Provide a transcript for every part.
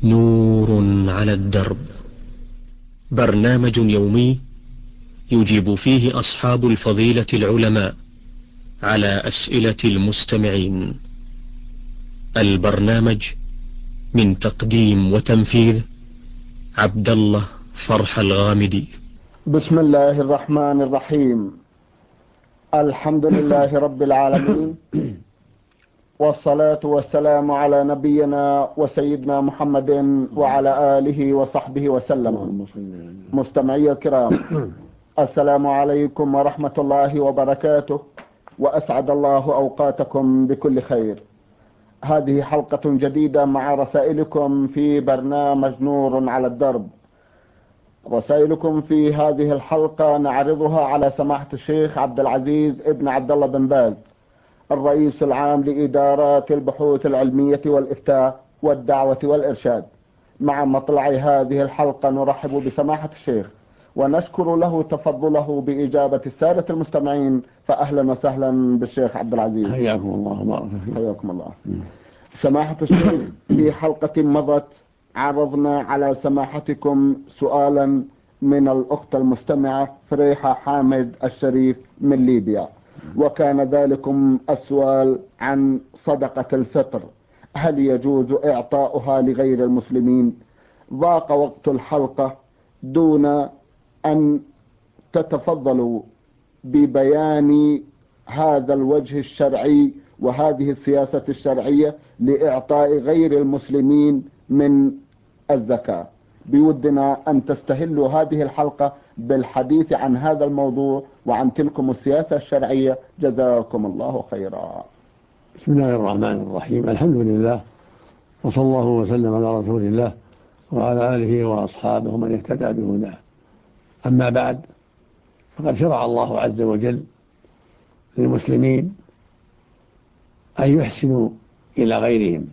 نور على الدرب، برنامج يومي يجيب فيه أصحاب الفضيلة العلماء على أسئلة المستمعين. البرنامج من تقديم وتنفيذ عبد الله فرح الغامدي. بسم الله الرحمن الرحيم. الحمد لله رب العالمين، والصلاة والسلام على نبينا وسيدنا محمد وعلى آله وصحبه وسلم. مستمعي الكرام، السلام عليكم ورحمة الله وبركاته، وأسعد الله أوقاتكم بكل خير. هذه حلقة جديدة مع رسائلكم في برنامج نور على الدرب. رسائلكم في هذه الحلقة نعرضها على سماحة الشيخ عبد العزيز ابن عبد الله بن باز، الرئيس العام لإدارات البحوث العلمية والإفتاء والدعوة والإرشاد. مع مطلع هذه الحلقة نرحب بسماحة الشيخ ونشكر له تفضله بإجابة السادة المستمعين، فأهلا وسهلا بالشيخ عبد العزيز. حياكم الله وبارك فيكم. حياكم الله. سماحة الشيخ، في حلقة مضت عرضنا على سماحتكم سؤالا من الأخت المستمعة فريحة حامد الشريف من ليبيا، وكان ذلكم السؤال عن صدقة الفطر، هل يجوز إعطاؤها لغير المسلمين؟ ضاق وقت الحلقة دون أن تتفضلوا ببيان هذا الوجه الشرعي وهذه السياسة الشرعية لإعطاء غير المسلمين من الزكاة. بودنا أن تستهلوا هذه الحلقة بالحديث عن هذا الموضوع وعن تلكم السياسة الشرعية، جزاكم الله خيرا. بسم الله الرحمن الرحيم. الحمد لله، وصلى الله وسلم على رسول الله وعلى آله وأصحابه من اهتدى بهداه. أما بعد، فقد شرع الله عز وجل للمسلمين أن يحسنوا إلى غيرهم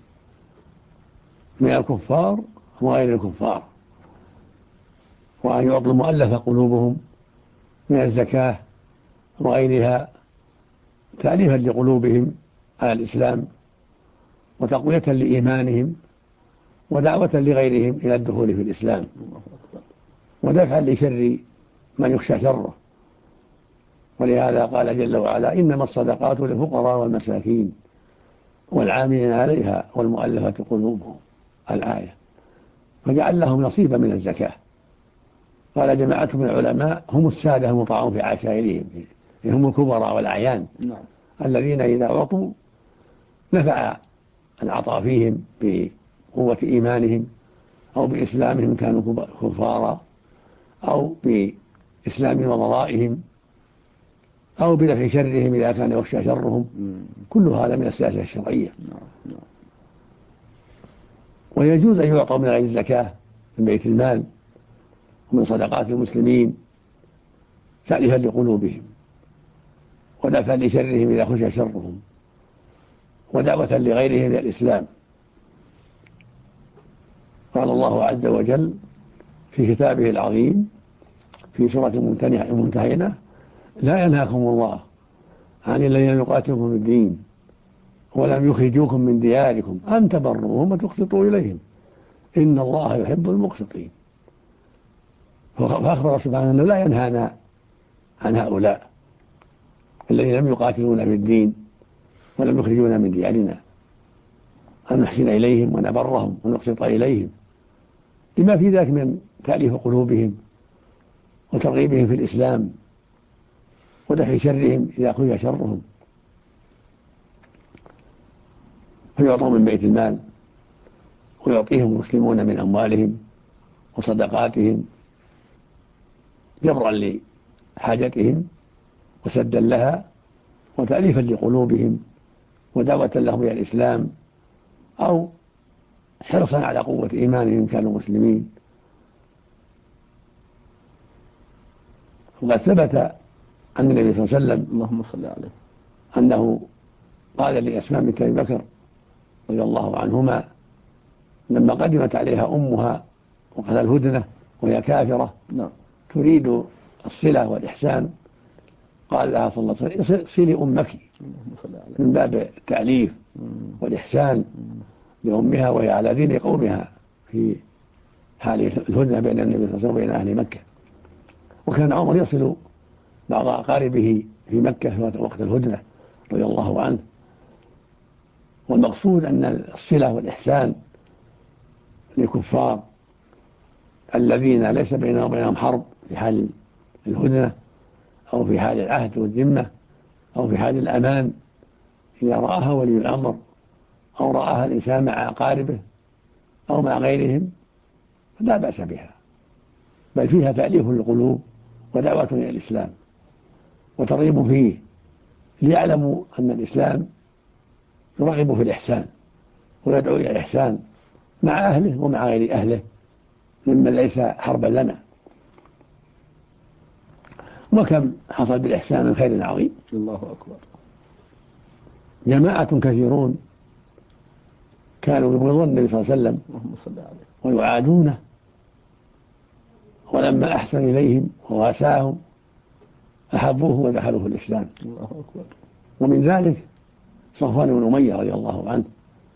من الكفار وغير الكفار، وأن يعطوا المؤلف قلوبهم من الزكاة وغيرها تأليفا لقلوبهم على الإسلام وتقوية لإيمانهم ودعوة لغيرهم إلى الدخول في الإسلام ودفعا لشر من يخشى شره. ولهذا قال جل وعلا: إنما الصدقات للفقراء والمساكين والعاملين عليها والمؤلفة قلوبهم، الآية. فجعل لهم نصيبا من الزكاة. قال جماعة من العلماء: هم السادة المطاعون في عشائرهم، هم الكبراء والأعيان الذين إذا أعطوا نفع العطاء فيهم بقوة إيمانهم أو بإسلامهم كانوا كفارا، أو بإسلام وضرائهم، أو بدفع شرهم إذا كان يخشى شرهم. كل هذا من السياسة الشرعية. ويجوز أن يعطوا من غير الزكاة من بيت المال ومن صدقات المسلمين تأليفا لقلوبهم ودفعا لشرهم إذا خشى شرهم ودعوة لغيرهم إلى الإسلام. قال الله عز وجل في كتابه العظيم في سورة الممتحنة: لا ينهاكم الله عن الذين يقاتلوكم في الدين ولم يخرجوكم من دياركم أن تبروهم وتقسطوا إليهم إن الله يحب المقسطين. فأخبر سبحانه أنه لا ينهانا عن هؤلاء الذين لم يقاتلونا في الدين ولم يخرجونا من ديارنا أن نحسن إليهم ونبرهم ونقسط إليهم، لما في ذلك من تأليف قلوبهم وترغيبهم في الإسلام ودفع شرهم إذا خشي شرهم. فيعطوا من بيت المال ويعطيهم المسلمون من أموالهم وصدقاتهم جبرا لحاجتهم وسدا لها وتأليفا لقلوبهم ودعوة لهم إلى الإسلام، أو حرصا على قوة إيمانهم كانوا مسلمين. وقد ثبت عن النبي صلى الله عليه وسلم اللهم صل عليه أنه قال لأسماء بنت أبي بكر رضي الله عنهما لما قدمت عليها أمها وقد الهدنة وهي كافرة تريد الصلة والإحسان، قال لها صلى الله عليه وسلم: صلي أمك، من باب التأليف والإحسان لأمها وهي على دين قومها في حال الهدنة بين النبي صلى الله عليه وسلم وبين أهل مكة. وكان عمر يصل بعض أقاربه في مكة في وقت الهدنة رضي الله عنه. والمقصود أن الصلة والإحسان للكفار الذين ليس بينهم وبينهم حرب في حال الهدنة أو في حال العهد والذمة أو في حال الأمان، إذا رآها ولي الأمر أو رآها الإنسان مع أقاربه أو مع غيرهم فلا بأس بها، بل فيها تأليف للقلوب ودعوة إلى الإسلام وترغيب فيه، ليعلموا أن الإسلام يرغب في الإحسان ويدعو إلى الإحسان مع أهله ومع غير أهله ممن ليس حربا لنا. وكم حصل بالإحسان من خير عظيم. الله أكبر. جماعة كثيرون كانوا يبغضون النبي صلى الله عليه وسلم ويعادونه، ولما أحسن إليهم وواساهم أحبوه ودخلوا في الإسلام. الله أكبر. ومن ذلك صفوان بن أمية رضي الله عنه،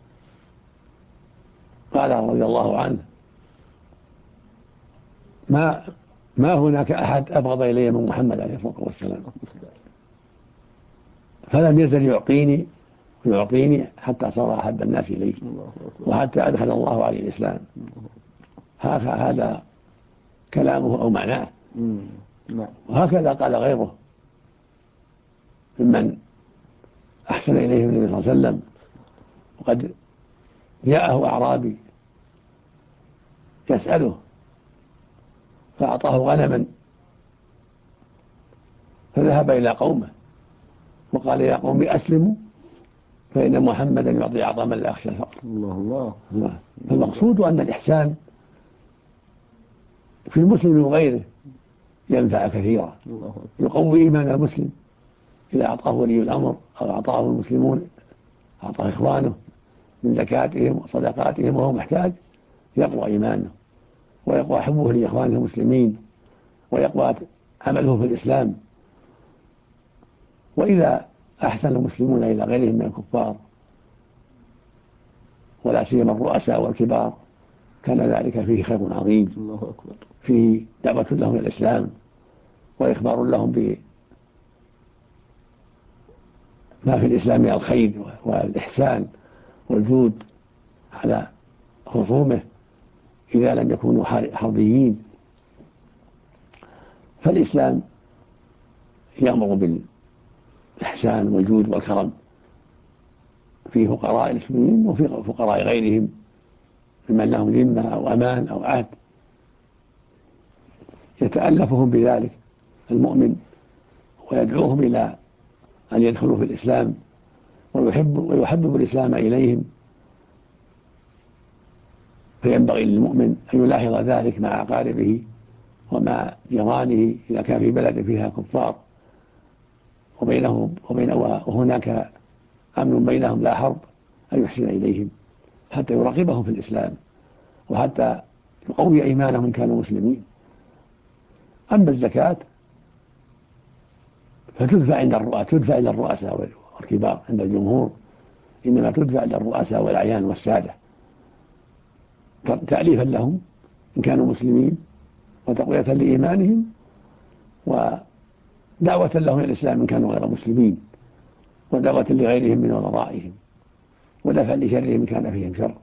قال رضي الله عنه: ما هناك أحد أبغض إلي من محمد عليه الصلاة والسلام، فلم يزل يعطيني حتى صار أحب الناس إليه وحتى أدخل الله عليه الإسلام. هذا كلامه أو معناه. وهكذا قال غيره ممن أحسن إليه النبي صلى الله عليه وسلم. وقد جاءه أعرابي يسأله فأعطاه غنما فذهب إلى قومه وقال: يا قوم أسلموا فإن محمدا يعطي أعظم من لا يخشى الفقر. الله. فالمقصود أن الإحسان في المسلم وغيره ينفع كثيرا، يقوي إيمان المسلم إذا أعطاه ولي الأمر أو أعطاه المسلمون، أعطاه إخوانه من زكاتهم وصدقاتهم وهو محتاج، يقوى إيمانه ويقوى حبه لإخوانه المسلمين ويقوى عمله في الإسلام. وإذا أحسن المسلمون إلى غيرهم من الكفار ولا سيما الرؤساء والكبار كان ذلك فيه خير عظيم. الله أكبر. فيه دعوة لهم إلى الإسلام وإخبار لهم بما في الإسلام من الخير والإحسان والجود على خصومه إذا لم يكونوا حربيين. فالإسلام يأمر بالإحسان والجود والكرم في فقراء المسلمين وفي فقراء غيرهم ممن لهم ذمة أو أمان أو عهد، يتألفهم بذلك المؤمن ويدعوهم إلى أن يدخلوا في الإسلام ويحبب الإسلام إليهم. فينبغي للمؤمن أن يلاحظ ذلك مع أقاربه ومع جيرانه إذا كان في بلد فيها كفار وهناك أمن بينهم لا حرب، أن يحسن إليهم حتى يراقبهم في الإسلام وحتى يقوي إيمانهم إن كانوا مسلمين. أما الزكاة فتدفع إلى الرؤساء والكبار عند الجمهور، إنما تدفع إلى الرؤساء والأعيان والسادة تأليفا لهم إن كانوا مسلمين وتقوية لإيمانهم ودعوة لهم إلى الإسلام إن كانوا غير مسلمين ودعوة لغيرهم من ورائهم ودفع لشرهم إن كان فيهم شر.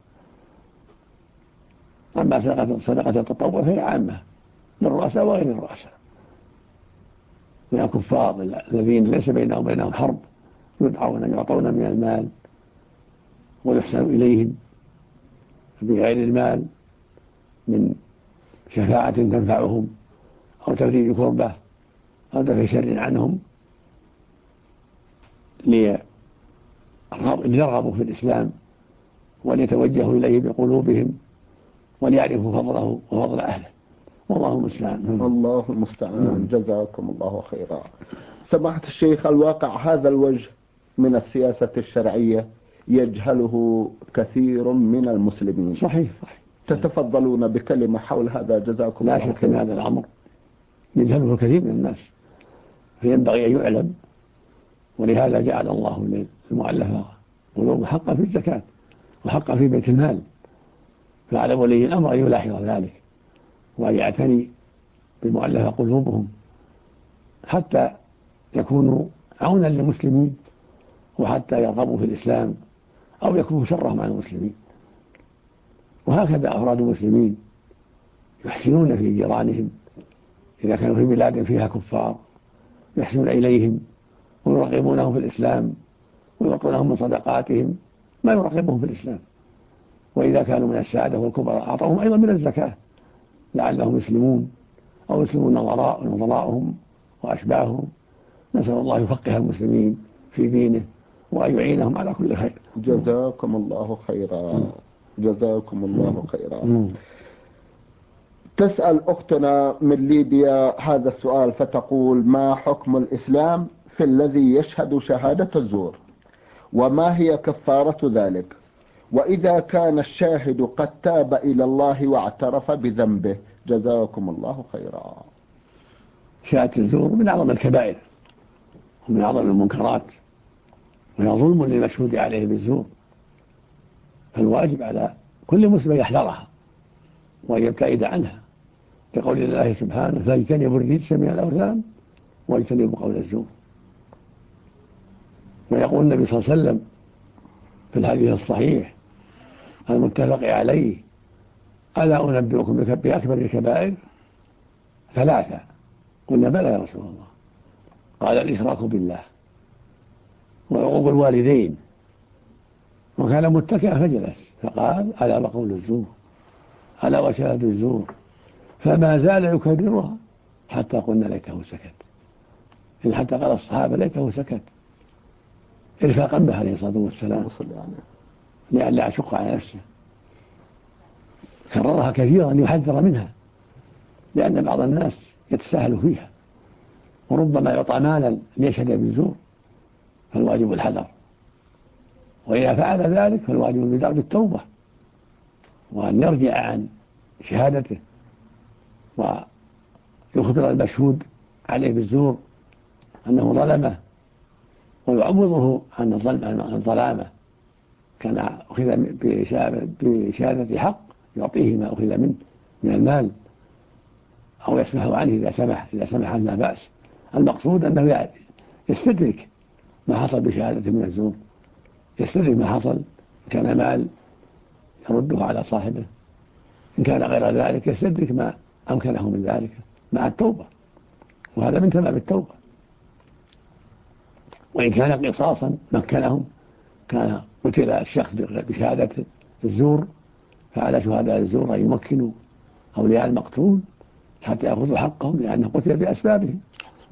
أما صدقة التطوع فهي عامة للرؤساء وغير الرؤساء من الكفار الذين ليس بينهم وبينهم حرب، يدعون أن يعطون من المال ويحسن إليهم بغير المال من شفاعة تنفعهم أو تفريج كربة أو دفع شر عنهم ليرغبوا في الإسلام وليتوجهوا إليه بقلوبهم وليعرفوا فضله وفضل أهله. والله المستعان. الله المستعان. جزاكم الله خيرا. سماحة الشيخ، الواقع هذا الوجه من السياسة الشرعية يجهله كثير من المسلمين. صحيح. تتفضلون بكلمة حول هذا؟ جزاكم الله خيرا. لا شك أن هذا الأمر يجهله كثير من الناس، فينبغي أن يعلم. ولهذا جعل الله للمؤلفة قلوب حقا في الزكاة وحقا في بيت المال، فعلى ولي الأمر أن يلاحظ ذلك وأن يعتني بمؤلف قلوبهم حتى يكونوا عونا للمسلمين وحتى يرغبوا في الإسلام أو يكونوا شرهم عن المسلمين. وهكذا أفراد المسلمين يحسنون في جيرانهم إذا كانوا في بلاد فيها كفار، يحسنون إليهم ويرغبونهم في الإسلام ويعطونهم من صدقاتهم ما يرغبهم في الإسلام. وإذا كانوا من السادة والكبراء أعطوهم أيضا من الزكاة لعلهم يسلمون أو يسلمون نظراءهم وأشباههم. نسأل الله يفقه المسلمين في دينه وأن يعينهم على كل خير. جزاكم الله خيرا. جزاكم الله خيرا. تسأل أختنا من ليبيا هذا السؤال فتقول: ما حكم الإسلام في الذي يشهد شهادة الزور؟ وما هي كفارة ذلك؟ وإذا كان الشاهد قد تاب إلى الله واعترف بذنبه؟ جزاكم الله خيرا. شهادة الزور من أعظم الكبائر ومن أعظم المنكرات، وهي ظلم للمشهود عليه بالزور، فالواجب على كل مسلم يحذرها وأن يبتعد عنها، لقول الله سبحانه: فاجتنبوا الرجس من الأوثان واجتنبوا قول الزور. ويقول النبي صلى الله عليه وسلم في الحديث الصحيح المتفق عليه: ألا أنبئكم بأكبر الكبائر؟ 3. قلنا: بلى يا رسول الله. قال: الإشراك بالله وعقوق الوالدين. وكان متكئا فجلس فقال: ألا وقول الزور، ألا وشهادة الزور. فما زال يكررها حتى قلنا ليته سكت، إن حتى قال الصحابة ليته سكت إرفاقا به عليه الصلاة والسلام لئلا يشق على نفسه. كررها كثيرا يحذر منها، لأن بعض الناس يتساهل فيها وربما يعطى مالا ليشهد بالزور، فالواجب الحذر. وإذا فعل ذلك فالواجب البدء بالتوبة وأن يرجع عن شهادته ويخبر المشهود عليه بالزور أنه ظلمه ويعوضه عن الظلامة. كان أخذ بشهادة حق يعطيه ما أخذ منه من المال أو يسمح عنه إذا سمح لا بأس. المقصود أنه يستدرك ما حصل بشهادة من الزور، يستدرك ما حصل، إن كان مال يرده على صاحبه، إن كان غير ذلك يستدرك ما أمكنه من ذلك مع التوبة، وهذا من تمام التوبة. وإن كان قصاصا مكنهم، كان قتل الشخص بشهادة الزور، فعلى شهداء الزور أن يمكنوا أولياء المقتول حتى يأخذوا حقهم لأنه قتل بأسبابهم،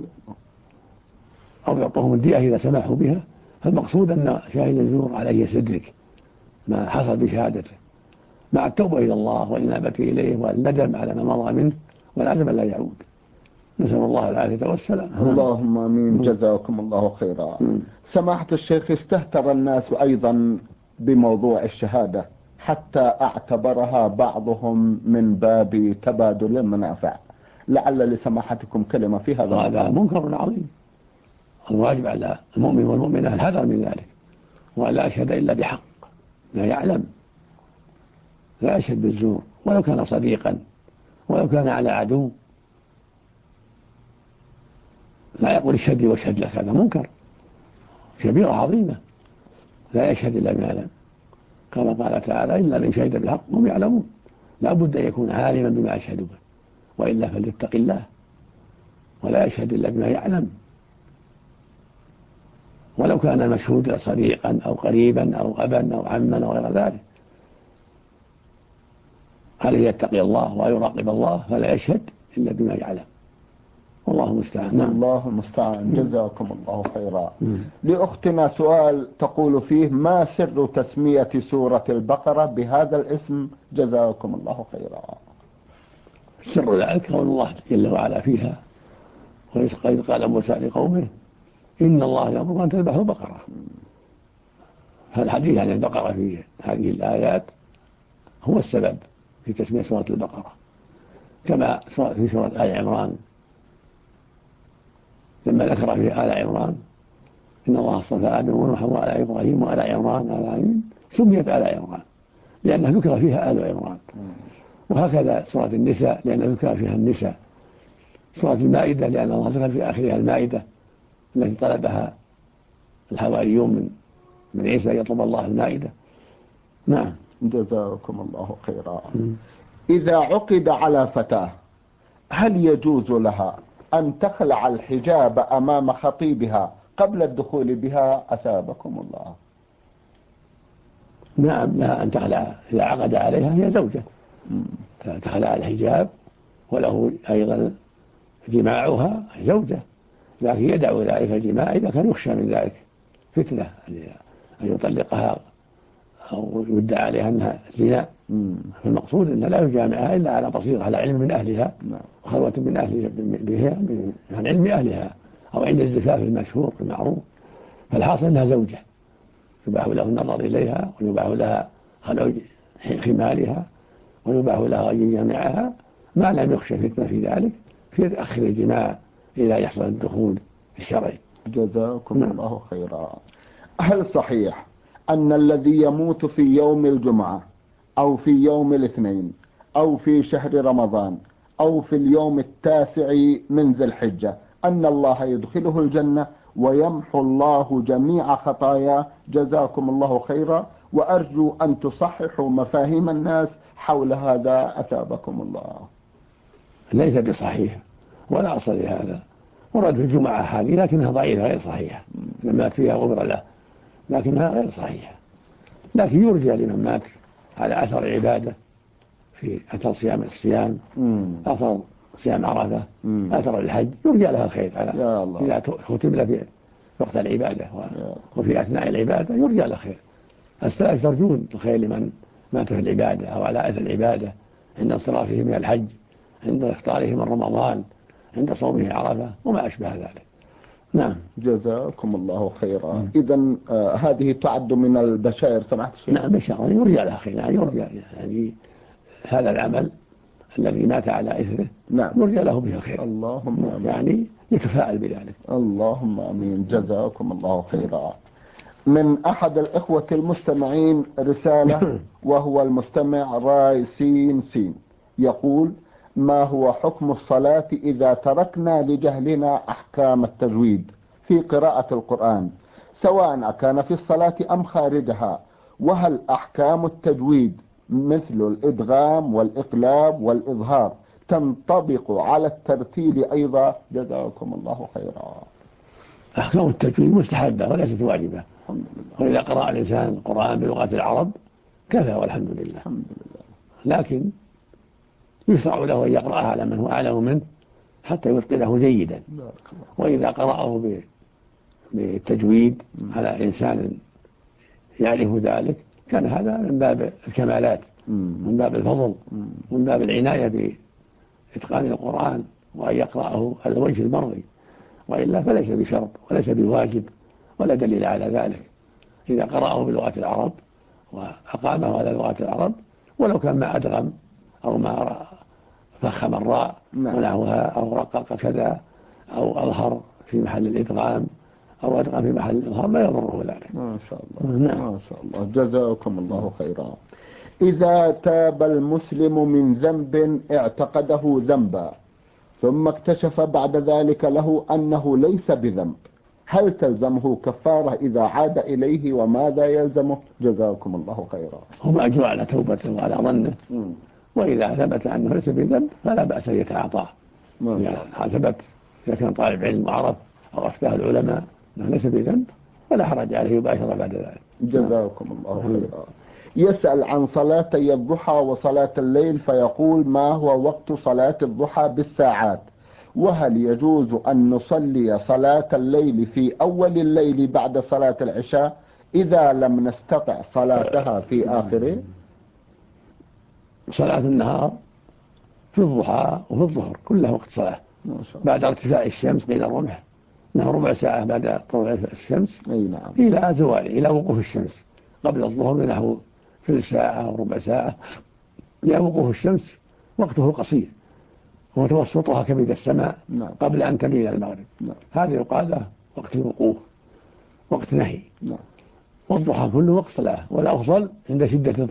أو يعطوهم الدية إذا سمحوا بها. فالمقصود أن شاهد الزور عليه يستدرك ما حصل بشهادته مع التوبة إلى الله والإنابة إليه والندم على ما مضى منه والعزم لا يعود. نسأل الله العافية والسلام. اللهم آمين. جزاكم الله خيرا. سماحة الشيخ، استهتر الناس أيضا بموضوع الشهادة حتى اعتبرها بعضهم من باب تبادل المنافع. لعل لسماحتكم كلمة في هذا. هذا منكر عظيم. الواجب على المؤمن والمؤمنة الحذر من ذلك، ولا يشهد إلا بحق لا يعلم، لا يشهد بالزور ولو كان صديقا ولو كان على عدو. لا يقول اشهد لي واشهد لك، هذا منكر كبيرة عظيمة. لا يشهد إلا بما يعلم، كما قال تعالى: إلا من شهد بالحق هم يعلمون. لا بد أن يكون عالما بما يشهد به، وإلا فليتق الله ولا يشهد إلا بما يعلم، ولو كان المشهود صديقا أو قريبا أو أبا أو عما أو غير ذلك. عليه يتقي الله ويراقب الله فلا يشهد إلا بما يعلم، والله المستعان. الله المستعان. جزاكم الله خيرا. لأختنا سؤال تقول فيه: ما سر تسمية سورة البقرة بهذا الاسم؟ جزاكم الله خيرا. سر ذلك قول الله جل وعلا فيها: وإذ قال موسى لقومه إن الله يأمر أن تذبحوا بقرة. فالحديث عن البقرة في هذه الآيات هو السبب في تسمية سورة البقرة، كما في سورة آل عمران لما ذكر في آل عمران إن الله اصطفى آدم ونوحا وآل إبراهيم وآل عمران سميت آل عمران لأنها ذكر فيها آل عمران، وهكذا سورة النساء لأنها ذكر فيها النساء، سورة المائدة لأن الله ذكر في آخرها المائدة التي طلبها الحواريون من عيسى يطلب الله المائدة. نعم. جزاكم الله خيرا. إذا عقد على فتاة هل يجوز لها أن تخلع الحجاب أمام خطيبها قبل الدخول بها؟ أثابكم الله. نعم، لها أن تخلع إذا عقد عليها، هي زوجة تخلع الحجاب، وله أيضا جماعها زوجة، لكن يدعو ذلك الجماع إذا كان يخشى من ذلك فتنة أن يطلقها أو يدعى عليها أنها زنا. فالمقصود أنه لا يجامعها إلا على بصيرة، على علم من أهلها وخلوة من أهلها بها عن علم أهلها، أو عند الزفاف المشهور المعروف. فالحاصل أنها زوجة يباح له النظر إليها، ويباح لها خلع خمالها، ويباح لها أن يجامعها ما لم يخشى فتنة في ذلك، في أخر الجماع إذا يحصل الدخول الشرعي. جزاكم الله خيرا. هل صحيح أن الذي يموت في يوم الجمعة أو في يوم الاثنين أو في شهر رمضان أو في اليوم 9 من ذي الحجة أن الله يدخله الجنة ويمحو الله جميع خطاياه؟ جزاكم الله خيرا، وأرجو أن تصححوا مفاهيم الناس حول هذا أثابكم الله. ليس بصحيح ولا أصل لهذا، ورد في الجمعة هذه لكنها ضعيفة غير صحيحة، لما فيها غبر له، لكنها غير صحيحة. لكن يرجى لمن مات على أثر العبادة في أثر الصيام، أثر صيام عرفة، أثر الحج، يرجى لها الخير إذا ختم له في وقت العبادة وفي أثناء العبادة يرجى لها الخير. السلف يرجون الخير لمن مات في العبادة أو على أثر العبادة، عند انصرافه من الحج، عند إفطاره من رمضان، عند صومه عرفة وما أشبه ذلك. نعم. جزاكم الله خيرا. إذن هذه تعد من البشائر سمعت الشيخ؟ نعم، بشائر يرجى لها خير، يعني يرجى يعني هذا العمل الذي مات على إثره نعم يرجى له به الخير، اللهم أمين. يعني يتفاعل بذلك. اللهم أمين. جزاكم الله خيرا. من أحد الإخوة المستمعين رسالة، وهو المستمع راي سين سين، يقول: ما هو حكم الصلاة إذا تركنا لجهلنا أحكام التجويد في قراءة القرآن، سواء كان في الصلاة أم خارجها؟ وهل أحكام التجويد مثل الإدغام والإقلاب والإظهار تنطبق على الترتيل أيضا؟ جزاكم الله خيرا. أحكام التجويد مستحبة وليست واجبة، وإذا قرأ الإنسان القرآن بلغة العرب كفى والحمد لله. لكن يشرع له أن يقرأها على من هو أعلم منه حتى يتقنه جيدا، وإذا قرأه بالتجويد على إنسان يعرف ذلك كان هذا من باب الكمالات، من باب الفضل، من باب العناية بإتقان القرآن وأن يقرأه على الوجه المرضي، وإلا فليس بشرط وليس بواجب ولا دليل على ذلك. إذا قرأه بلغة العرب وأقامه على لغة العرب، ولو كان ما أدغم أو ما فخم الراء ونحوها أو رقق كذا أو أظهر في محل الإدغام أو أدغم في محل الإظهار، لا يضره ذلك. ما شاء الله. ما شاء الله. جزاكم الله خيرا. إذا تاب المسلم من ذنب اعتقده ذنبا ثم اكتشف بعد ذلك له أنه ليس بذنب، هل تلزمه كفارة إذا عاد إليه، وماذا يلزمه؟ جزاكم الله خيرا. هم أجوا على توبته وعلى ظنه، وإذا ثبت أنه ليس بذنب فلا بأس يتعاطاه. إذا ثبت، إذا كان طالب علم وعرف أو أفتاه العلماء أنه ليس بذنب فلا حرج عليه يباشر بعد ذلك. جزاكم الله خيرا. يسأل عن صلاتي الضحى وصلاة الليل، فيقول: ما هو وقت صلاة الضحى بالساعات؟ وهل يجوز أن نصلي صلاة الليل في أول الليل بعد صلاة العشاء إذا لم نستطع صلاتها في آخره؟ صلاة النهار في الضحى وفي الظهر كلها وقت صلاة بعد ارتفاع الشمس قيل الرمح، انها ربع ساعة بعد طلوع الشمس إلى زوال، إلى وقوف الشمس. قبل الظهر بنحو ثلث ساعة وربع ساعة إلى وقوف الشمس، وقته قصير ومتوسطها كبد السماء قبل أن تميل المغرب. هذا يقال له وقت الوقوف، وقت نهي. والضحى كله وقت صلاة، والأفضل عند شدة الضحى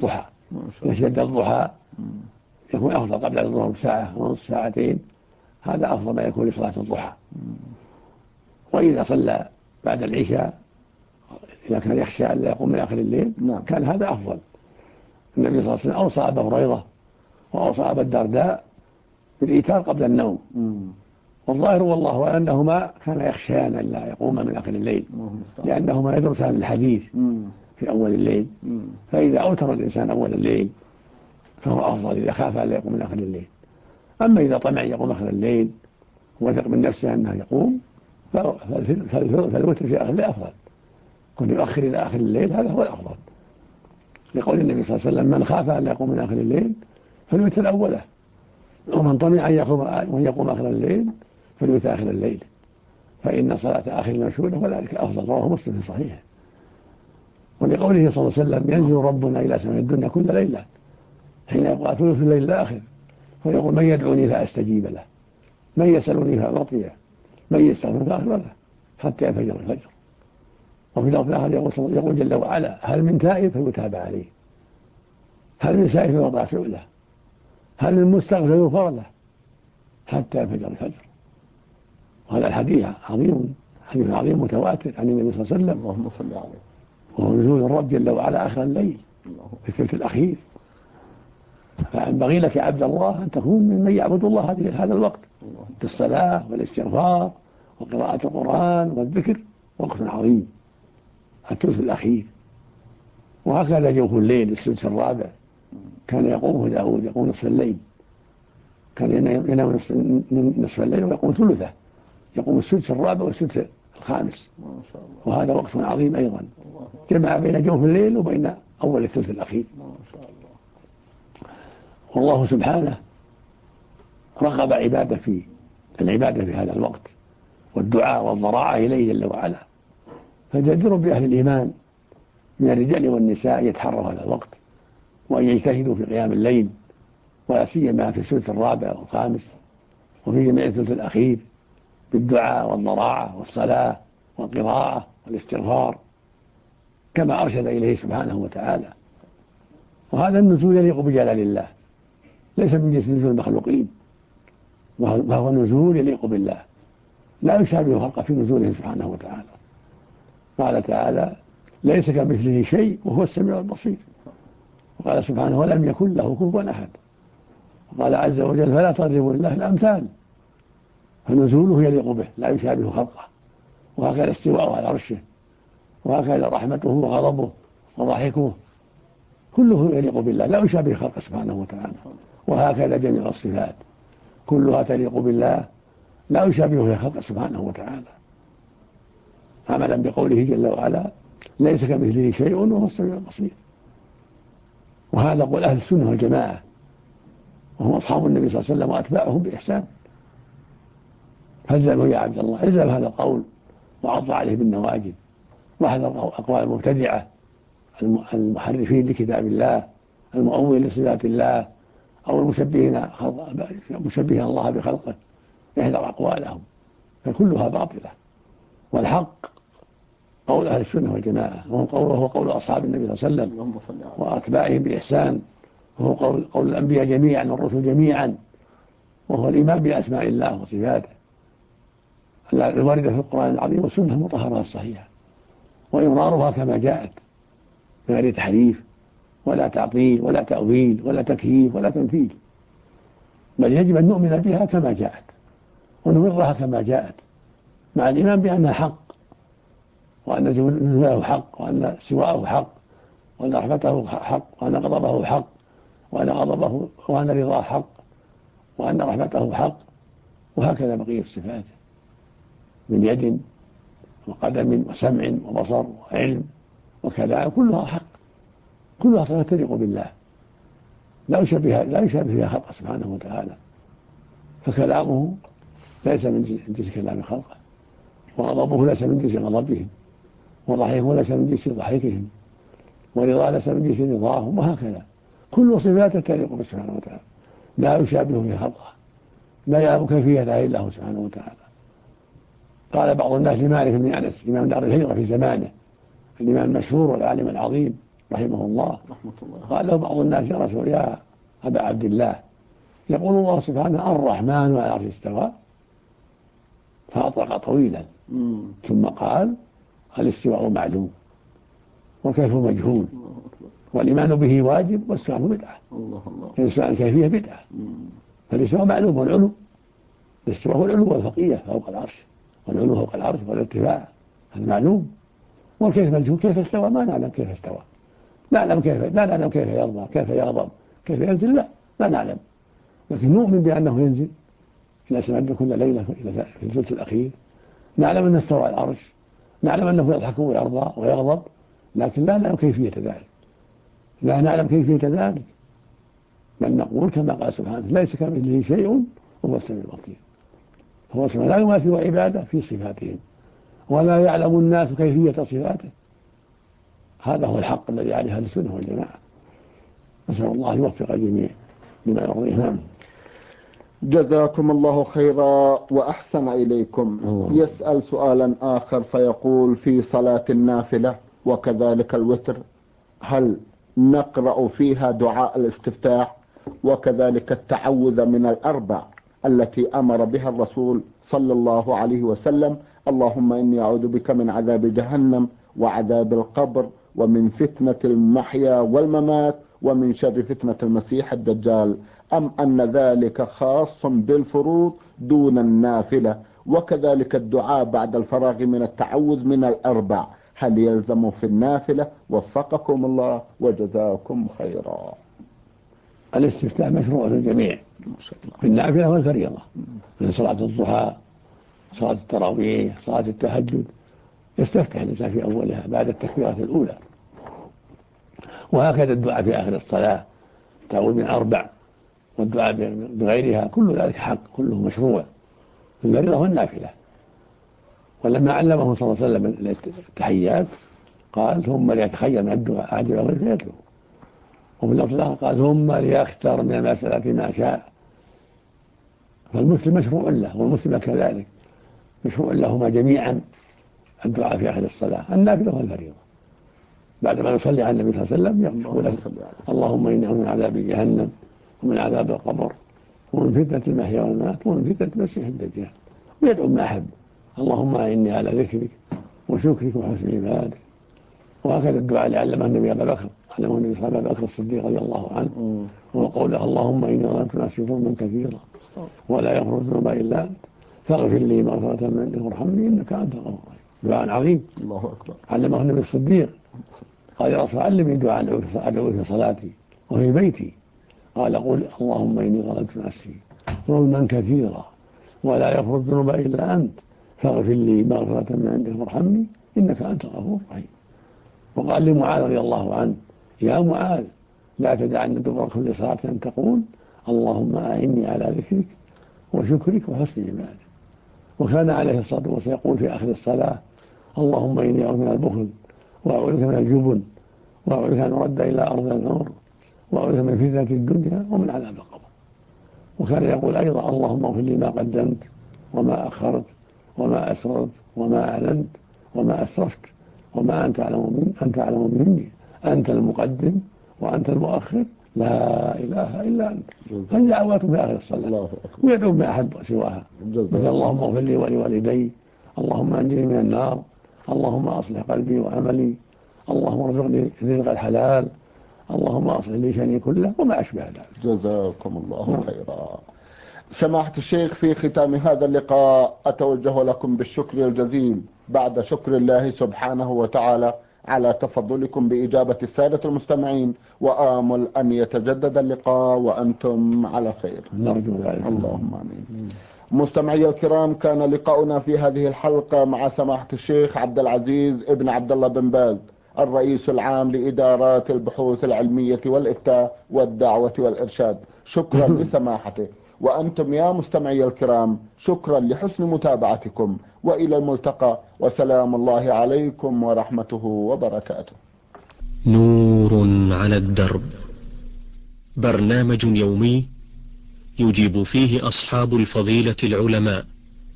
إذا اشتد الضحى يكون أفضل قبل الظهر بساعة ونصف ساعتين، هذا أفضل ما يكون لصلاة الضحى. وإذا صلى بعد العشاء إذا كان يخشى أن لا يقوم من آخر الليل كان هذا أفضل. النبي صلى الله عليه وسلم أوصى أبا هريرة وأوصى أبا الدرداء بالإيتار قبل النوم. والظاهر والله أنهما كان يخشيان أن لا يقوم من آخر الليل، لأنهما يدرسان الحديث في أول الليل، فإذا أوتر الإنسان أول الليل فهو أفضل إذا خاف أن لا يقوم من آخر الليل. أما إذا طمع يقوم آخر الليل وثق من نفسه أنه يقوم فالوتر في آخر الليل أفضل. كن يؤخر إلى آخر الليل هذا هو الأفضل، لقول النبي صلى الله عليه وسلم: من خاف أن لا يقوم من آخر الليل فالوتر أوله، ومن طمع أن يقوم آخر الليل فالوتر آخر الليل، فإن صلاة آخر المشهودة وذلك أفضل. رواه مسلم في صحيحه. ولقوله صلى الله عليه وسلم: ينزل ربنا إلى سماء الدنيا كل ليلة حين يبقى ثلث الليل الآخر فيقول: من يدعوني فأستجيب له، من يسألني فأعطيه، من يستغفر فأغفر له، حتى ينفجر الفجر. وفي لفظ آخر يقول جل وعلا: هل من تائب فيتاب عليه، هل من سائل فيوضع سؤله، هل من مستغفر يغفر له، حتى ينفجر الفجر. وهذا الحديث عظيم، حديث عظيم متواتر عن النبي صلى الله عليه وسلم، اللهم صل عليه، وهو نزول الرب جل وعلا آخر الليل في الثلث الأخير. فينبغي لك يا عبد الله أن تكون ممن يعبد الله هذا الوقت بالصلاة والاستغفار وقراءة القرآن والذكر، وقت عظيم الثلث الأخير. وهكذا جوف الليل السدس الرابع كان يقومه داود، يقوم نصف الليل، كان ينام نصف الليل ويقوم ثلثه، يقوم السدس الرابع والسدس الخامس، وهذا وقت عظيم أيضا، جمع بين جوف الليل وبين أول الثلث الأخير. والله سبحانه رغب عباده في العبادة في هذا الوقت والدعاء والضراعة إليه جل وعلا، فجدر بأهل الإيمان من الرجال والنساء يتحروا هذا الوقت وأن يجتهدوا في قيام الليل، ولا سيما في الثلث الرابع والخامس وفي جميع الثلث الأخير، بالدعاء والضراعة والصلاة والقراءة والاستغفار كما أرشد إليه سبحانه وتعالى. وهذا النزول يليق بجلال الله، ليس من جنس نزول المخلوقين، وهو نزول يليق بالله، لا يشابه خلقه في نزوله سبحانه وتعالى. قال تعالى: ليس كمثله شيء وهو السميع البصير. وقال سبحانه: ولم يكن له كفوا أحد. وقال عز وجل: فلا تضربوا لله الأمثال. فنزوله يليق به لا يشابه خلقه. وهكذا استواءه على عرشه، وهكذا رحمته وغضبه وضحكه كله يليق بالله لا يشابه خلقه سبحانه وتعالى. وهكذا جميع الصفات كلها تليق بالله لا يشابه خلقه سبحانه وتعالى، عملا بقوله جل وعلا: ليس كمثله شيء وهو السميع البصير. وهذا قول أهل السنة والجماعة، وهم أصحاب النبي صلى الله عليه وسلم وأتباعهم بإحسان. فالزموا يا عبد الله، الزم هذا القول وعض عليه بالنواجذ، واحذر أقوال المبتدعة المحرفين لكتاب الله المؤول لصفات الله أو المشبهين الله بخلقه، احذر أقوالهم فكلها باطلة. والحق قول أهل السنة والجماعة، وهو قول أصحاب النبي صلى الله عليه وسلم وأتباعهم بإحسان، وهو قول الأنبياء جميعا والرسل جميعا، وهو الإيمان بأسماء الله وصفاته الواردة في القرآن العظيم والسنة المطهرة الصحيحة، وإمرارها كما جاءت غير تحريف ولا تعطيل ولا تأويل ولا تكييف ولا تمثيل، بل يجب أن نؤمن بها كما جاءت ونمرها كما جاءت، مع الإيمان بأنها حق، وأن نزوله حق، وأن سواءه حق، وأن رحمته حق، وأن غضبه حق، وأن رضاه حق، وأن رحمته حق، وهكذا بقية الصفات من يد وقدم وسمع وبصر وعلم وكلام كلها حق، كلها صفات تليق بالله لا يشابه فيها خلقه سبحانه وتعالى. فكلامه ليس من جنس كلام خلقه، وغضبه ليس من جنس غضبهم، وضحكه ليس من جنس ضحكهم، ورضاه ليس من جنس رضاهم، وهكذا كل صفاته تليق به سبحانه وتعالى لا يشابه فيها خلقه، لا يعلم كيفيتها إلا هو سبحانه وتعالى. قال بعض الناس لمالك بن أنس إمام دار الهجرة في زمانه، الإمام المشهور والعالم العظيم: رحمه الله رحمة الله. قال له بعض الناس: يا رسول يا أبا عبد الله، يقول الله سبحانه الرحمن على العرش استوى، فأطلق طويلا ثم قال: الاستواء معلوم والكيف مجهول والإيمان به واجب والسؤال بدعة. السؤال الكيفية بدعة، فالاستواء معلوم والعلو، الاستواء هو العلو والفوقية فوق العرش، والعلو فوق العرش والارتفاع هذا معلوم. والكيف مجهول، كيف استوى ما نعلم كيف استوى، لا نعلم كيف يرضى، كيف يغضب، كيف ينزل، لا نعلم، لكن نؤمن بأنه ينزل إلى سماء كل ليلة في الثلث الأخير، نعلم أنه استوى على العرش، نعلم أنه يضحك ويرضى ويغضب، لكن لا نعلم كيفية ذلك، لا نعلم كيفية ذلك، بل نقول كما قال سبحانه: ليس كمثله شيء وهو السميع البصير. فهو سبحانه لا يماثل عباده في صفاتهم ولا يعلم الناس كيفية صفاته. هذا هو الحق الذي عليه أهل السنة والجماعة. نسأل الله يوفق الجميع لما يرضيه. نعم. جزاكم الله خيرا وأحسن إليكم. يسأل سؤالا آخر فيقول: في صلاة النافلة وكذلك الوتر هل نقرأ فيها دعاء الاستفتاح وكذلك التعوذ من الأربع التي أمر بها الرسول صلى الله عليه وسلم: اللهم إني أعوذ بك من عذاب جهنم وعذاب القبر ومن فتنة المحيا والممات ومن شر فتنة المسيح الدجال، أم أن ذلك خاص بالفروض دون النافلة؟ وكذلك الدعاء بعد الفراغ من التعوذ من الأربع هل يلزم في النافلة؟ وفقكم الله وجزاكم خيرا. الاستفتاح مشروع للجميع في النافلة والفريضة، من صلاة الضحى، صلاة التراويح، صلاة التهجد، يستفتح الإنسان في أولها بعد التكبيرات الأولى. وهكذا الدعاء في آخر الصلاة، التعوذ من أربع والدعاء بغيرها، كل ذلك حق، كله مشروع في الفريضة والنافلة. ولما علمه صلى الله عليه وسلم التحيات قال: ثم ليتخير من الدعاء أعجبه فيتلو. وفي اللفظ الآخر قال: ثم ليختار من المسألة ما شاء. فالمسلم مشروع له والمسلم كذلك مشروع لهما جميعا الدعاء في آخر الصلاة، النافلة والفريضة. بعدما يصلي على النبي صلى الله عليه وسلم يقول: اللهم إني أعوذ من عذاب جهنم ومن عذاب القبر ومن فتنة المحيا والممات ومن فتنة المسيح الدجال، ويدعو ما أحب: اللهم إني على ذكرك وشكرك وحسن عبادك. وهكذا الدعاء اللي علمه النبي أبا بكر، علمه النبي صلى الله عليه وسلم الصديق رضي الله عنه، وقوله: اللهم إني ظلمت نفسي ظلما كثيرا ولا يغفر الذنوب إلا أنت فاغفر لي مغفرة من عندك وارحمني إنك أنت الغفور الرحيم. دعاء عظيم الله أكبر علمه النبي الصديق، قال: يا رسول علمني دعاء أدعو في صلاتي وفي بيتي. قال: قل اللهم إني ظلمت نفسي ظلما كثيرا ولا يغفر الذنوب إلا أنت فاغفر لي مغفرة من عندك وارحمني إنك أنت الغفور الرحيم. وقال لمعاذ رضي الله عنه: يا معاذ لا تدعن دبر كل صلاة أن تقول اللهم أعني على ذكرك وشكرك وحسن عبادك. وكان عليه الصلاة والسلام يقول في آخر الصلاة: اللهم إني أعوذ من البخل وأعوذ من الجبن وأعوذ أن أرد إلى أرض العمر وأعوذ من فتنة الدنيا ومن عذاب القبر. وكان يقول أيضا: اللهم اغفر لي ما قدمت وما أخرت وما أسررت وما أعلنت وما أسرفت وما أنت أعلم مني، أنت المقدم وأنت المؤخر لا إله إلا أنت. هذه دعوات في آخر الصلاة، ويدعو ما أحب سواها، مثل اللهم اغفر لي ولوالدي، اللهم أنجني من النار، اللهم أصلح قلبي وعملي، اللهم ارزقني رزق الحلال، اللهم أصلح لي شأني كله، وما أشبه ذلك. جزاكم الله خيرا. سماحة الشيخ، في ختام هذا اللقاء أتوجه لكم بالشكر الجزيل بعد شكر الله سبحانه وتعالى على تفضلكم بإجابة السادة المستمعين، وآمل أن يتجدد اللقاء وأنتم على خير. نرجو ذلك. اللهم آمين. مستمعي الكرام، كان لقاؤنا في هذه الحلقة مع سماحة الشيخ عبد العزيز ابن عبد الله بن باز، الرئيس العام لإدارات البحوث العلمية والإفتاء والدعوة والإرشاد. شكرا لسماحته. وأنتم يا مستمعي الكرام شكرا لحسن متابعتكم، وإلى الملتقى، وسلام الله عليكم ورحمته وبركاته. نور على الدرب، برنامج يومي يجيب فيه أصحاب الفضيلة العلماء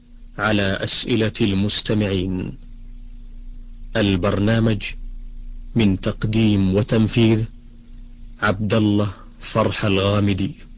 على أسئلة المستمعين. البرنامج من تقديم وتنفيذ عبد الله فرح الغامدي.